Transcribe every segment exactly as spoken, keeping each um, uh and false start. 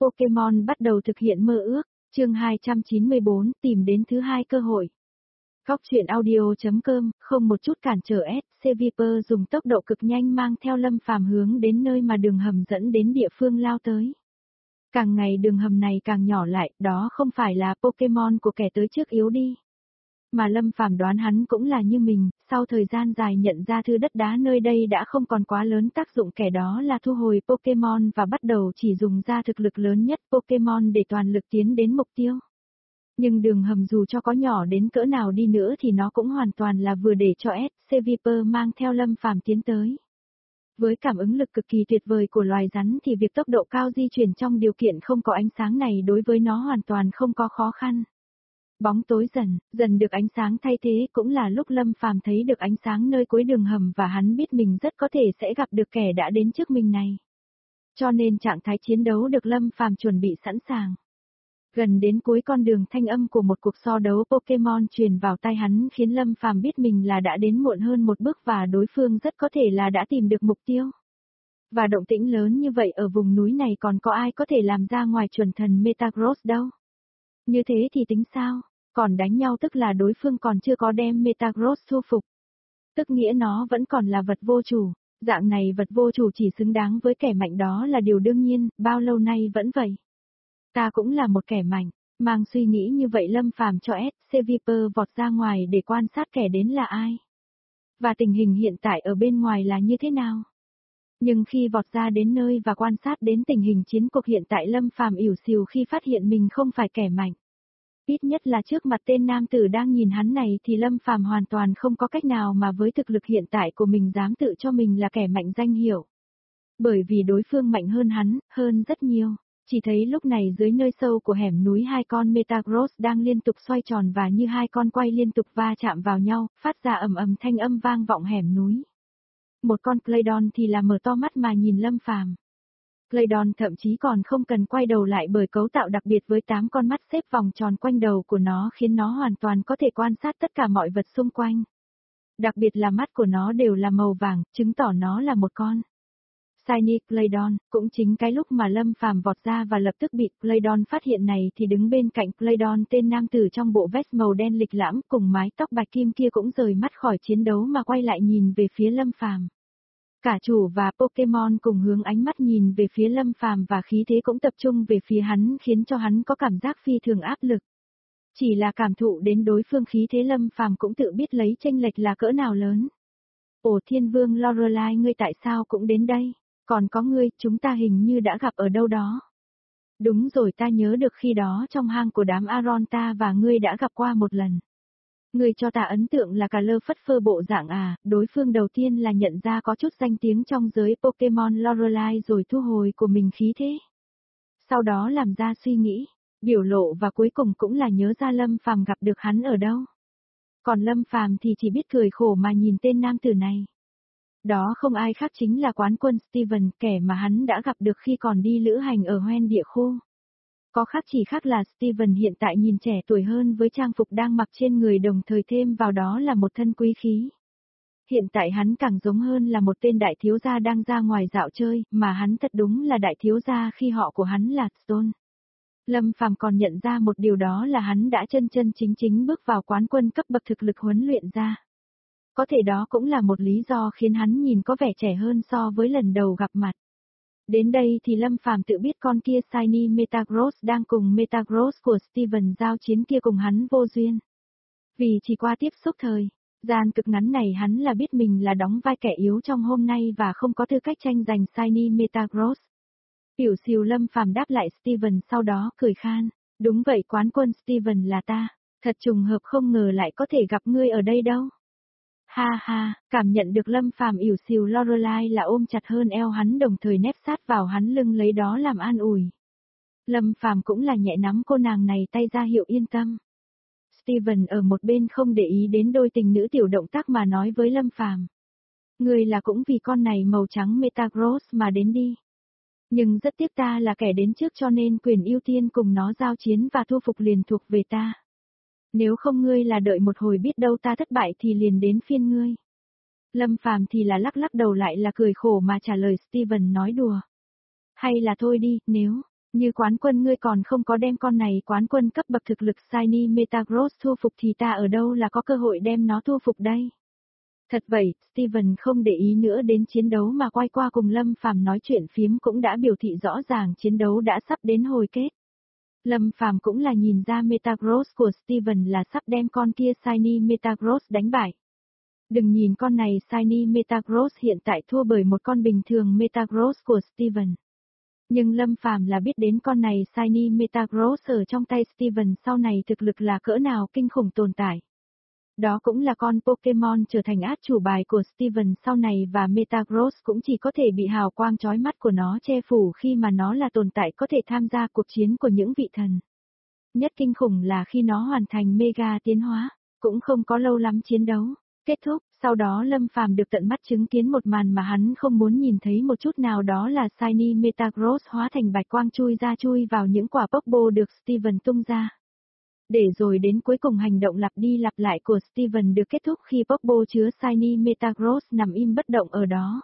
Pokemon bắt đầu thực hiện mơ ước, chương hai trăm chín mươi bốn, tìm đến thứ hai cơ hội. Góc truyện audio.com, không một chút cản trở S, C Viper dùng tốc độ cực nhanh mang theo Lâm Phàm hướng đến nơi mà đường hầm dẫn đến địa phương lao tới. Càng ngày đường hầm này càng nhỏ lại, đó không phải là Pokemon của kẻ tới trước yếu đi. Mà Lâm Phàm đoán hắn cũng là như mình, sau thời gian dài nhận ra thứ đất đá nơi đây đã không còn quá lớn tác dụng, kẻ đó là thu hồi Pokemon và bắt đầu chỉ dùng ra thực lực lớn nhất Pokemon để toàn lực tiến đến mục tiêu. Nhưng đường hầm dù cho có nhỏ đến cỡ nào đi nữa thì nó cũng hoàn toàn là vừa để cho S, C Viper mang theo Lâm Phàm tiến tới. Với cảm ứng lực cực kỳ tuyệt vời của loài rắn thì việc tốc độ cao di chuyển trong điều kiện không có ánh sáng này đối với nó hoàn toàn không có khó khăn. Bóng tối dần, dần được ánh sáng thay thế cũng là lúc Lâm Phàm thấy được ánh sáng nơi cuối đường hầm và hắn biết mình rất có thể sẽ gặp được kẻ đã đến trước mình này. Cho nên trạng thái chiến đấu được Lâm Phàm chuẩn bị sẵn sàng. Gần đến cuối con đường, thanh âm của một cuộc so đấu Pokemon truyền vào tai hắn khiến Lâm Phàm biết mình là đã đến muộn hơn một bước và đối phương rất có thể là đã tìm được mục tiêu. Và động tĩnh lớn như vậy ở vùng núi này còn có ai có thể làm ra ngoài chuẩn thần Metagross đâu. Như thế thì tính sao? Còn đánh nhau tức là đối phương còn chưa có đem Metagross thu phục. Tức nghĩa nó vẫn còn là vật vô chủ, dạng này vật vô chủ chỉ xứng đáng với kẻ mạnh đó là điều đương nhiên, bao lâu nay vẫn vậy. Ta cũng là một kẻ mạnh, mang suy nghĩ như vậy Lâm Phàm cho S, C Viper vọt ra ngoài để quan sát kẻ đến là ai. Và tình hình hiện tại ở bên ngoài là như thế nào. Nhưng khi vọt ra đến nơi và quan sát đến tình hình chiến cuộc hiện tại Lâm Phàm ỉu xìu khi phát hiện mình không phải kẻ mạnh. Ít nhất là trước mặt tên nam tử đang nhìn hắn này thì Lâm Phàm hoàn toàn không có cách nào mà với thực lực hiện tại của mình dám tự cho mình là kẻ mạnh danh hiệu. Bởi vì đối phương mạnh hơn hắn, hơn rất nhiều. Chỉ thấy lúc này dưới nơi sâu của hẻm núi hai con Metagross đang liên tục xoay tròn và như hai con quay liên tục va chạm vào nhau, phát ra ầm ầm thanh âm vang vọng hẻm núi. Một con Claydon thì là mở to mắt mà nhìn Lâm Phàm. Claydon thậm chí còn không cần quay đầu lại bởi cấu tạo đặc biệt với tám con mắt xếp vòng tròn quanh đầu của nó khiến nó hoàn toàn có thể quan sát tất cả mọi vật xung quanh. Đặc biệt là mắt của nó đều là màu vàng, chứng tỏ nó là một con Shiny Claydon. Cũng chính cái lúc mà Lâm Phàm vọt ra và lập tức bị Claydon phát hiện này thì đứng bên cạnh Claydon tên nam tử trong bộ vest màu đen lịch lãm cùng mái tóc bạch kim kia cũng rời mắt khỏi chiến đấu mà quay lại nhìn về phía Lâm Phàm. Cả chủ và Pokemon cùng hướng ánh mắt nhìn về phía Lâm Phàm và khí thế cũng tập trung về phía hắn khiến cho hắn có cảm giác phi thường áp lực. Chỉ là cảm thụ đến đối phương khí thế Lâm Phàm cũng tự biết lấy chênh lệch là cỡ nào lớn. Ồ Thiên Vương Lorelai, ngươi tại sao cũng đến đây? Còn có ngươi, chúng ta hình như đã gặp ở đâu đó. Đúng rồi, ta nhớ được khi đó trong hang của đám Aron ta và ngươi đã gặp qua một lần. Ngươi cho ta ấn tượng là cả lơ phất phơ bộ dạng à, đối phương đầu tiên là nhận ra có chút danh tiếng trong giới Pokemon Lorelai rồi thu hồi của mình khí thế. Sau đó làm ra suy nghĩ, biểu lộ và cuối cùng cũng là nhớ ra Lâm Phàm gặp được hắn ở đâu. Còn Lâm Phàm thì chỉ biết cười khổ mà nhìn tên nam tử này. Đó không ai khác chính là quán quân Steven, kẻ mà hắn đã gặp được khi còn đi lữ hành ở hoen địa khu. Có khác chỉ khác là Steven hiện tại nhìn trẻ tuổi hơn với trang phục đang mặc trên người đồng thời thêm vào đó là một thân quý khí. Hiện tại hắn càng giống hơn là một tên đại thiếu gia đang ra ngoài dạo chơi, mà hắn thật đúng là đại thiếu gia khi họ của hắn là Stone. Lâm Phàm còn nhận ra một điều đó là hắn đã chân chân chính chính bước vào quán quân cấp bậc thực lực huấn luyện ra. Có thể đó cũng là một lý do khiến hắn nhìn có vẻ trẻ hơn so với lần đầu gặp mặt. Đến đây thì Lâm Phàm tự biết con kia Shiny Metagross đang cùng Metagross của Steven giao chiến kia cùng hắn vô duyên. Vì chỉ qua tiếp xúc thời gian cực ngắn này hắn là biết mình là đóng vai kẻ yếu trong hôm nay và không có tư cách tranh giành Shiny Metagross. Tiểu xìu Lâm Phàm đáp lại Steven sau đó cười khan, đúng vậy quán quân Steven là ta, thật trùng hợp không ngờ lại có thể gặp ngươi ở đây đâu. Ha ha, cảm nhận được Lâm Phàm ỉu xìu Lorelai là ôm chặt hơn eo hắn đồng thời nép sát vào hắn lưng lấy đó làm an ủi. Lâm Phàm cũng là nhẹ nắm cô nàng này tay ra hiệu yên tâm. Steven ở một bên không để ý đến đôi tình nữ tiểu động tác mà nói với Lâm Phàm. Người là cũng vì con này màu trắng Metagross mà đến đi. Nhưng rất tiếc ta là kẻ đến trước cho nên quyền ưu tiên cùng nó giao chiến và thu phục liền thuộc về ta. Nếu không ngươi là đợi một hồi biết đâu ta thất bại thì liền đến phiên ngươi. Lâm Phàm thì là lắc lắc đầu lại là cười khổ mà trả lời Steven nói đùa. Hay là thôi đi, nếu, Như quán quân ngươi còn không có đem con này quán quân cấp bậc thực lực Shiny Metagross thu phục thì ta ở đâu là có cơ hội đem nó thu phục đây. Thật vậy, Steven không để ý nữa đến chiến đấu mà quay qua cùng Lâm Phàm nói chuyện phiếm cũng đã biểu thị rõ ràng chiến đấu đã sắp đến hồi kết. Lâm Phàm cũng là nhìn ra Metagross của Steven là sắp đem con kia Shiny Metagross đánh bại. Đừng nhìn con này Shiny Metagross hiện tại thua bởi một con bình thường Metagross của Steven. Nhưng Lâm Phàm là biết đến con này Shiny Metagross ở trong tay Steven sau này thực lực là cỡ nào kinh khủng tồn tại. Đó cũng là con Pokemon trở thành át chủ bài của Steven sau này và Metagross cũng chỉ có thể bị hào quang chói mắt của nó che phủ khi mà nó là tồn tại có thể tham gia cuộc chiến của những vị thần. Nhất kinh khủng là khi nó hoàn thành Mega tiến hóa, cũng không có lâu lắm chiến đấu. Kết thúc, sau đó Lâm Phàm được tận mắt chứng kiến một màn mà hắn không muốn nhìn thấy một chút nào, đó là Shiny Metagross hóa thành bạch quang chui ra chui vào những quả Pokeball được Steven tung ra. Để rồi đến cuối cùng hành động lặp đi lặp lại của Steven được kết thúc khi Pokeball chứa Shiny Metagross nằm im bất động ở đó.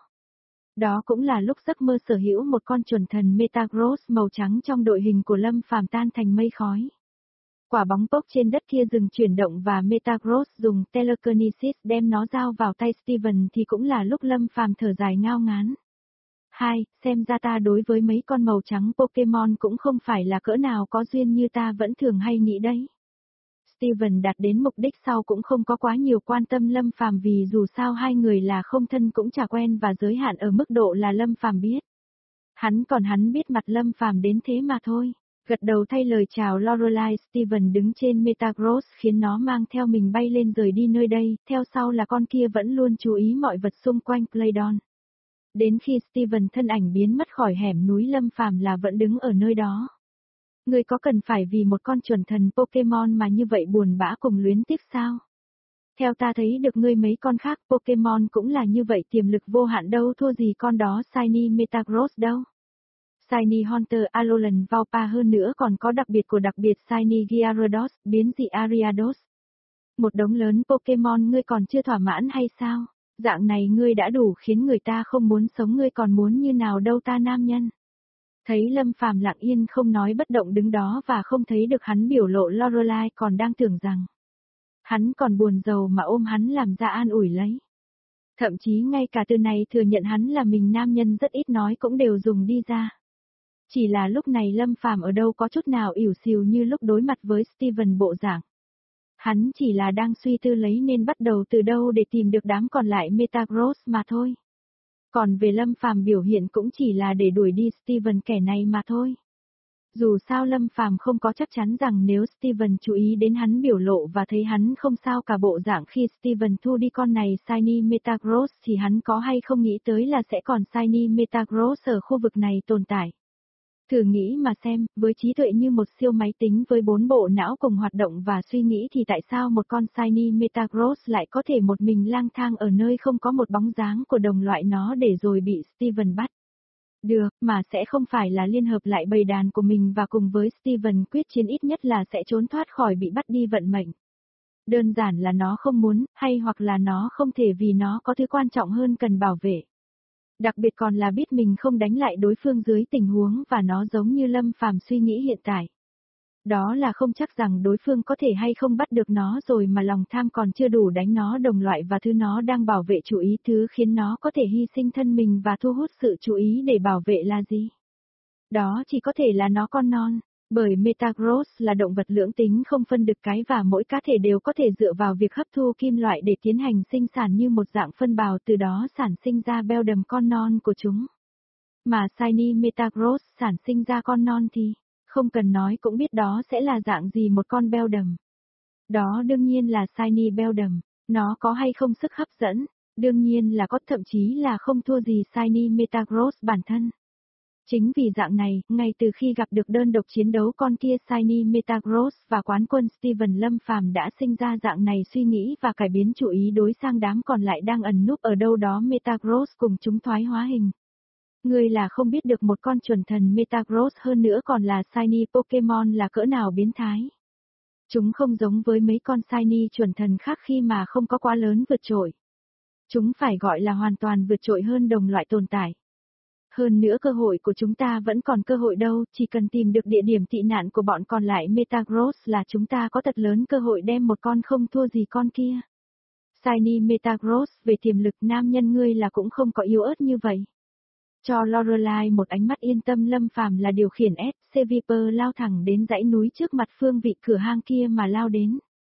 Đó cũng là lúc giấc mơ sở hữu một con chuẩn thần Metagross màu trắng trong đội hình của Lâm Phàm tan thành mây khói. Quả bóng pok trên đất kia dừng chuyển động và Metagross dùng Telekinesis đem nó giao vào tay Steven thì cũng là lúc Lâm Phàm thở dài ngao ngán. Hai, xem ra ta đối với mấy con màu trắng Pokemon cũng không phải là cỡ nào có duyên như ta vẫn thường hay nghĩ đấy. Steven đạt đến mục đích sau cũng không có quá nhiều quan tâm Lâm Phàm vì dù sao hai người là không thân cũng chả quen và giới hạn ở mức độ là Lâm Phàm biết. Hắn còn hắn biết mặt Lâm Phàm đến thế mà thôi. Gật đầu thay lời chào Lorelai, Steven đứng trên Metagross khiến nó mang theo mình bay lên rời đi nơi đây, theo sau là con kia vẫn luôn chú ý mọi vật xung quanh Playdon. Đến khi Steven thân ảnh biến mất khỏi hẻm núi Lâm Phàm là vẫn đứng ở nơi đó. Ngươi có cần phải vì một con chuẩn thần Pokemon mà như vậy buồn bã cùng luyến tiếc sao? Theo ta thấy được ngươi mấy con khác Pokemon cũng là như vậy, tiềm lực vô hạn đâu thua gì con đó Shiny Metagross đâu. Shiny Hunter Alolan Vaupa hơn nữa còn có đặc biệt của đặc biệt Shiny Gyarados, biến dị Ariados. Một đống lớn Pokemon ngươi còn chưa thỏa mãn hay sao? Dạng này ngươi đã đủ khiến người ta không muốn sống, ngươi còn muốn như nào đâu ta nam nhân. Thấy Lâm Phàm lặng yên không nói bất động đứng đó và không thấy được hắn biểu lộ, Lorelai còn đang tưởng rằng hắn còn buồn rầu mà ôm hắn làm ra an ủi lấy. Thậm chí ngay cả từ này thừa nhận hắn là mình nam nhân rất ít nói cũng đều dùng đi ra. Chỉ là lúc này Lâm Phàm ở đâu có chút nào ỉu xìu như lúc đối mặt với Steven bộ dạng. Hắn chỉ là đang suy tư lấy nên bắt đầu từ đâu để tìm được đám còn lại Metagross mà thôi. Còn về Lâm Phàm biểu hiện cũng chỉ là để đuổi đi Steven kẻ này mà thôi. Dù sao Lâm Phàm không có chắc chắn rằng nếu Steven chú ý đến hắn biểu lộ và thấy hắn không sao cả bộ dạng khi Steven thu đi con này Shiny Metagross thì hắn có hay không nghĩ tới là sẽ còn Shiny Metagross ở khu vực này tồn tại. Thử nghĩ mà xem, với trí tuệ như một siêu máy tính với bốn bộ não cùng hoạt động và suy nghĩ thì tại sao một con Shiny Metagross lại có thể một mình lang thang ở nơi không có một bóng dáng của đồng loại nó để rồi bị Steven bắt. Được, mà sẽ không phải là liên hợp lại bầy đàn của mình và cùng với Steven quyết chiến, ít nhất là sẽ trốn thoát khỏi bị bắt đi vận mệnh. Đơn giản là nó không muốn, hay hoặc là nó không thể vì nó có thứ quan trọng hơn cần bảo vệ. Đặc biệt còn là biết mình không đánh lại đối phương dưới tình huống và nó giống như Lâm Phàm suy nghĩ hiện tại. Đó là không chắc rằng đối phương có thể hay không bắt được nó rồi mà lòng tham còn chưa đủ đánh nó đồng loại và thứ nó đang bảo vệ chú ý, thứ khiến nó có thể hy sinh thân mình và thu hút sự chú ý để bảo vệ là gì? Đó chỉ có thể là nó con non. Bởi Metagross là động vật lưỡng tính không phân được cái và mỗi cá thể đều có thể dựa vào việc hấp thu kim loại để tiến hành sinh sản như một dạng phân bào, từ đó sản sinh ra beo đầm con non của chúng. Mà Shiny Metagross sản sinh ra con non thì, không cần nói cũng biết đó sẽ là dạng gì một con beo đầm. Đó đương nhiên là Shiny beo đầm. Nó có hay không sức hấp dẫn? Đương nhiên là có, thậm chí là không thua gì Shiny Metagross bản thân. Chính vì dạng này, ngay từ khi gặp được đơn độc chiến đấu con kia Shiny Metagross và quán quân Steven, Lâm Phàm đã sinh ra dạng này suy nghĩ và cải biến chủ ý đối sang đám còn lại đang ẩn núp ở đâu đó Metagross cùng chúng thoái hóa hình. Người là không biết được một con chuẩn thần Metagross hơn nữa còn là Shiny Pokemon là cỡ nào biến thái. Chúng không giống với mấy con Shiny chuẩn thần khác khi mà không có quá lớn vượt trội. Chúng phải gọi là hoàn toàn vượt trội hơn đồng loại tồn tại. Hơn nữa cơ hội của chúng ta vẫn còn cơ hội đâu, chỉ cần tìm được địa điểm tị nạn của bọn còn lại Metagross là chúng ta có thật lớn cơ hội đem một con không thua gì con kia. Shiny Metagross, về tiềm lực nam nhân ngươi là cũng không có yếu ớt như vậy. Cho Lorelai một ánh mắt yên tâm, Lâm Phàm là điều khiển ét xê Viper lao thẳng đến dãy núi trước mặt phương vị cửa hang kia mà lao đến.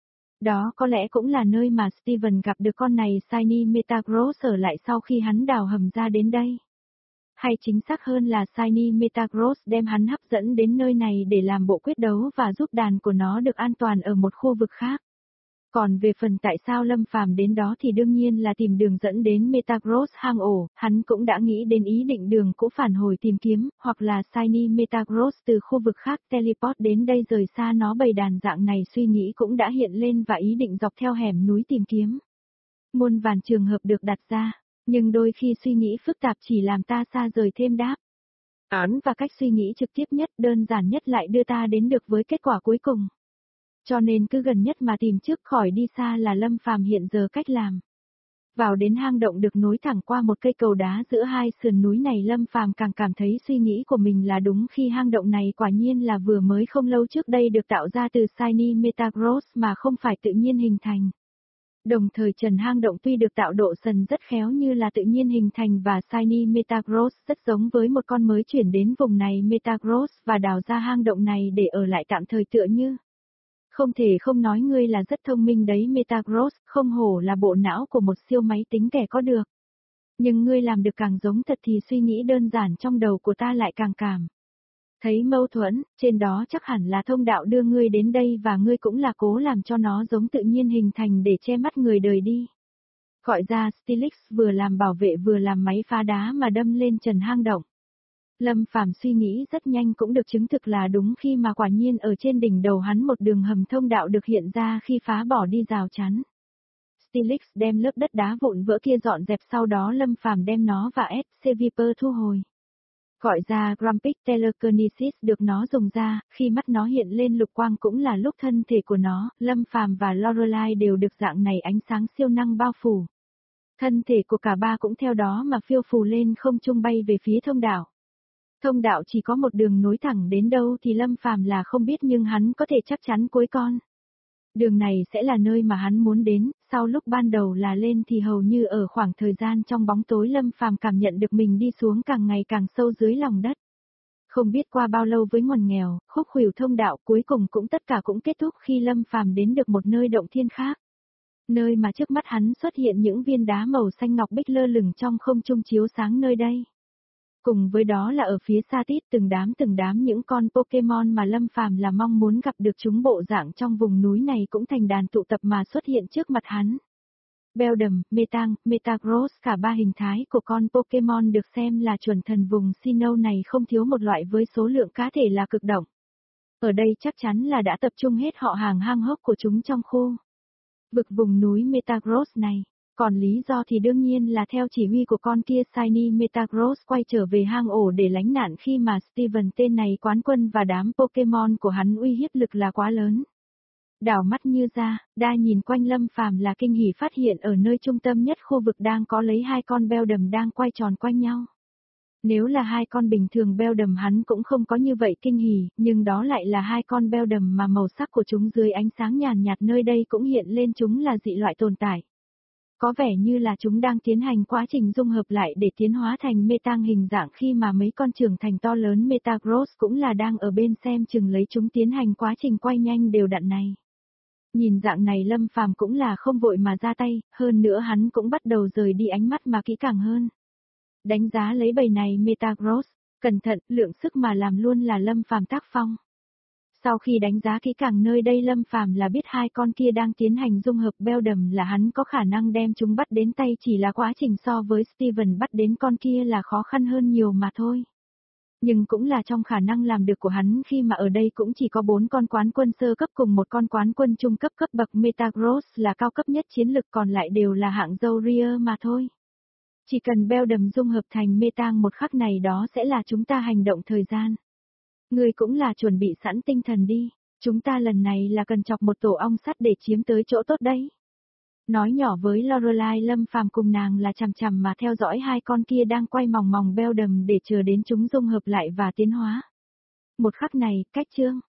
Đó có lẽ cũng là nơi mà Steven gặp được con này Shiny Metagross ở lại sau khi hắn đào hầm ra đến đây. Hay chính xác hơn là Shiny Metagross đem hắn hấp dẫn đến nơi này để làm bộ quyết đấu và giúp đàn của nó được an toàn ở một khu vực khác. Còn về phần tại sao Lâm Phàm đến đó thì đương nhiên là tìm đường dẫn đến Metagross hang ổ, hắn cũng đã nghĩ đến ý định đường cũ phản hồi tìm kiếm, hoặc là Shiny Metagross từ khu vực khác teleport đến đây rời xa nó, bầy đàn dạng này suy nghĩ cũng đã hiện lên và ý định dọc theo hẻm núi tìm kiếm. Muôn vàn trường hợp được đặt ra, nhưng đôi khi suy nghĩ phức tạp chỉ làm ta xa rời thêm đáp án, và cách suy nghĩ trực tiếp nhất, đơn giản nhất lại đưa ta đến được với kết quả cuối cùng. Cho nên cứ gần nhất mà tìm trước khỏi đi xa là Lâm Phàm hiện giờ cách làm. Vào đến hang động được nối thẳng qua một cây cầu đá giữa hai sườn núi này, Lâm Phàm càng cảm thấy suy nghĩ của mình là đúng khi hang động này quả nhiên là vừa mới không lâu trước đây được tạo ra từ Shiny Metagross mà không phải tự nhiên hình thành. Đồng thời trần hang động tuy được tạo độ sần rất khéo như là tự nhiên hình thành, và Shiny Metagross rất giống với một con mới chuyển đến vùng này Metagross và đào ra hang động này để ở lại tạm thời tựa như. Không thể không nói ngươi là rất thông minh đấy Metagross, không hổ là bộ não của một siêu máy tính kẻ có được. Nhưng ngươi làm được càng giống thật thì suy nghĩ đơn giản trong đầu của ta lại càng cảm thấy mâu thuẫn, trên đó chắc hẳn là thông đạo đưa ngươi đến đây và ngươi cũng là cố làm cho nó giống tự nhiên hình thành để che mắt người đời đi. Gọi ra Stilix vừa làm bảo vệ vừa làm máy phá đá mà đâm lên trần hang động. Lâm Phàm suy nghĩ rất nhanh cũng được chứng thực là đúng khi mà quả nhiên ở trên đỉnh đầu hắn một đường hầm thông đạo được hiện ra khi phá bỏ đi rào chắn. Stilix đem lớp đất đá vụn vỡ kia dọn dẹp, sau đó Lâm Phàm đem nó và ét xê Viper thu hồi. Gọi ra Grumpig Telekinesis được nó dùng ra, khi mắt nó hiện lên lục quang cũng là lúc thân thể của nó, Lâm Phàm và Lorelai đều được dạng này ánh sáng siêu năng bao phủ. Thân thể của cả ba cũng theo đó mà phiêu phù lên không trung bay về phía thông đạo. Thông đạo chỉ có một đường nối thẳng đến đâu thì Lâm Phàm là không biết, nhưng hắn có thể chắc chắn cuối con đường này sẽ là nơi mà hắn muốn đến. Sau lúc ban đầu là lên thì hầu như ở khoảng thời gian trong bóng tối, Lâm Phàm cảm nhận được mình đi xuống càng ngày càng sâu dưới lòng đất. Không biết qua bao lâu với ngoằn nghèo, khúc khuỷu thông đạo cuối cùng cũng tất cả cũng kết thúc khi Lâm Phàm đến được một nơi động thiên khác. Nơi mà trước mắt hắn xuất hiện những viên đá màu xanh ngọc bích lơ lửng trong không trung chiếu sáng nơi đây. Cùng với đó là ở phía xa tít từng đám từng đám những con Pokemon mà Lâm Phàm là mong muốn gặp được, chúng bộ dạng trong vùng núi này cũng thành đàn tụ tập mà xuất hiện trước mặt hắn. Beldum, Metang, Metagross, cả ba hình thái của con Pokemon được xem là chuẩn thần vùng Sinnoh này không thiếu một loại với số lượng cá thể là cực động. Ở đây chắc chắn là đã tập trung hết họ hàng hang hốc của chúng trong khu vực vùng núi Metagross này. Còn lý do thì đương nhiên là theo chỉ huy của con kia Shiny Metagross quay trở về hang ổ để lánh nạn khi mà Steven tên này quán quân và đám Pokemon của hắn uy hiếp lực là quá lớn. Đảo mắt như ra, đa nhìn quanh, Lâm Phàm là kinh hỉ phát hiện ở nơi trung tâm nhất khu vực đang có lấy hai con Beldum đang quay tròn quanh nhau. Nếu là hai con bình thường Beldum hắn cũng không có như vậy kinh hỉ, nhưng đó lại là hai con Beldum mà màu sắc của chúng dưới ánh sáng nhàn nhạt nơi đây cũng hiện lên chúng là dị loại tồn tại. Có vẻ như là chúng đang tiến hành quá trình dung hợp lại để tiến hóa thành Metang hình dạng, khi mà mấy con trưởng thành to lớn Metagross cũng là đang ở bên xem chừng lấy chúng tiến hành quá trình quay nhanh đều đặn này. Nhìn dạng này Lâm Phàm cũng là không vội mà ra tay, hơn nữa hắn cũng bắt đầu rời đi ánh mắt mà kỹ càng hơn. Đánh giá lấy bầy này Metagross, cẩn thận, lượng sức mà làm luôn là Lâm Phàm tác phong. Sau khi đánh giá kỹ càng nơi đây, Lâm Phàm là biết hai con kia đang tiến hành dung hợp Beldum là hắn có khả năng đem chúng bắt đến tay, chỉ là quá trình so với Steven bắt đến con kia là khó khăn hơn nhiều mà thôi. Nhưng cũng là trong khả năng làm được của hắn khi mà ở đây cũng chỉ có bốn con quán quân sơ cấp cùng một con quán quân trung cấp, cấp bậc Metagross là cao cấp nhất chiến lực, còn lại đều là hạng Zoria mà thôi. Chỉ cần Beldum dung hợp thành Metang một khắc này đó sẽ là chúng ta hành động thời gian. Ngươi cũng là chuẩn bị sẵn tinh thần đi, chúng ta lần này là cần chọc một tổ ong sắt để chiếm tới chỗ tốt đấy. Nói nhỏ với Lorelai Lâm Phàm cùng nàng là chằm chằm mà theo dõi hai con kia đang quay mòng mòng beo đầm để chờ đến chúng dung hợp lại và tiến hóa. Một khắc này, cách chương